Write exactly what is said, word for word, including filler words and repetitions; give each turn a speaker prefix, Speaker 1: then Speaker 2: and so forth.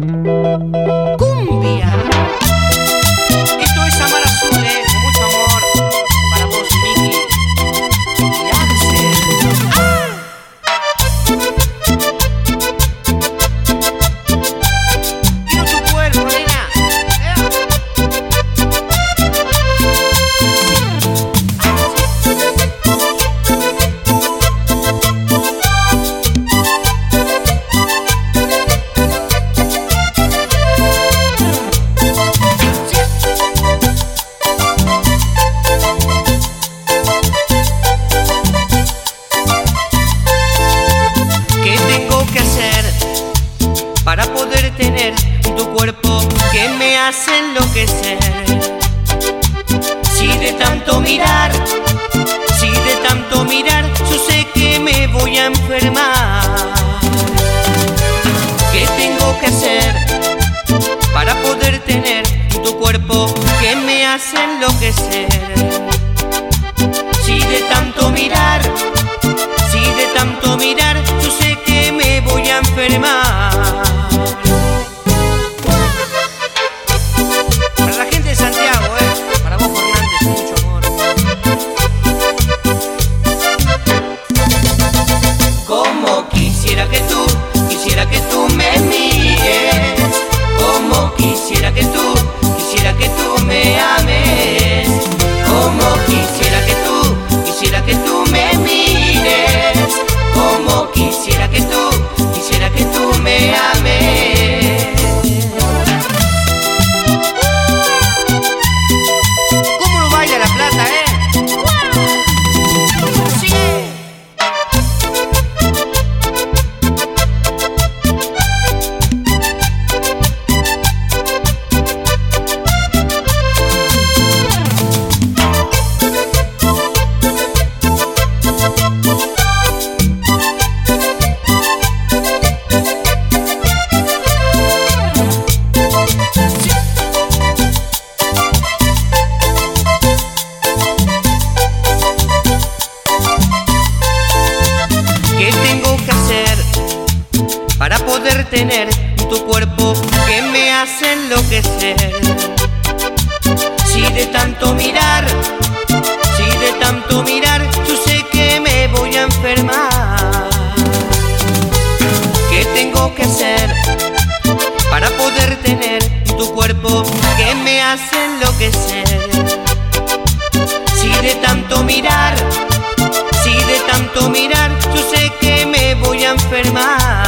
Speaker 1: Cumbia. Esto es Amar Azul, eh, con mucho amor para vos, Miki y Axel. ¡Ah! Quiero tu cuerpo, nena. Para poder tener tu cuerpo que me hace enloquecer. Si de tanto mirar, si de tanto mirar, yo sé que me voy a enfermar. ¿Qué tengo que hacer para poder tener tu cuerpo que me hace enloquecer? Si de tanto mirar, si de tanto mirar, yo sé que me voy a enfermar. Para la gente de Santiago, eh, para vos, Fernández, mucho amor. Como quisiera que tú, quisiera que tú me mires. Como quisiera que tú, quisiera que tú me ames. Como quisiera que tú, quisiera que tú me mires. Como quisiera que tú, quisiera que tú me ames. ¿Cómo lo baila La Plata, eh? ¡Sigue! ¿Qué tengo que hacer para poder tener tu cuerpo que me hace enloquecer? Si de tanto mirar, si de tanto mirar, yo sé que me voy a enfermar. ¿Qué tengo que hacer para poder tener tu cuerpo que me hace enloquecer? Si de tanto mirar, si de tanto mirar, yo sé que me voy a enfermar.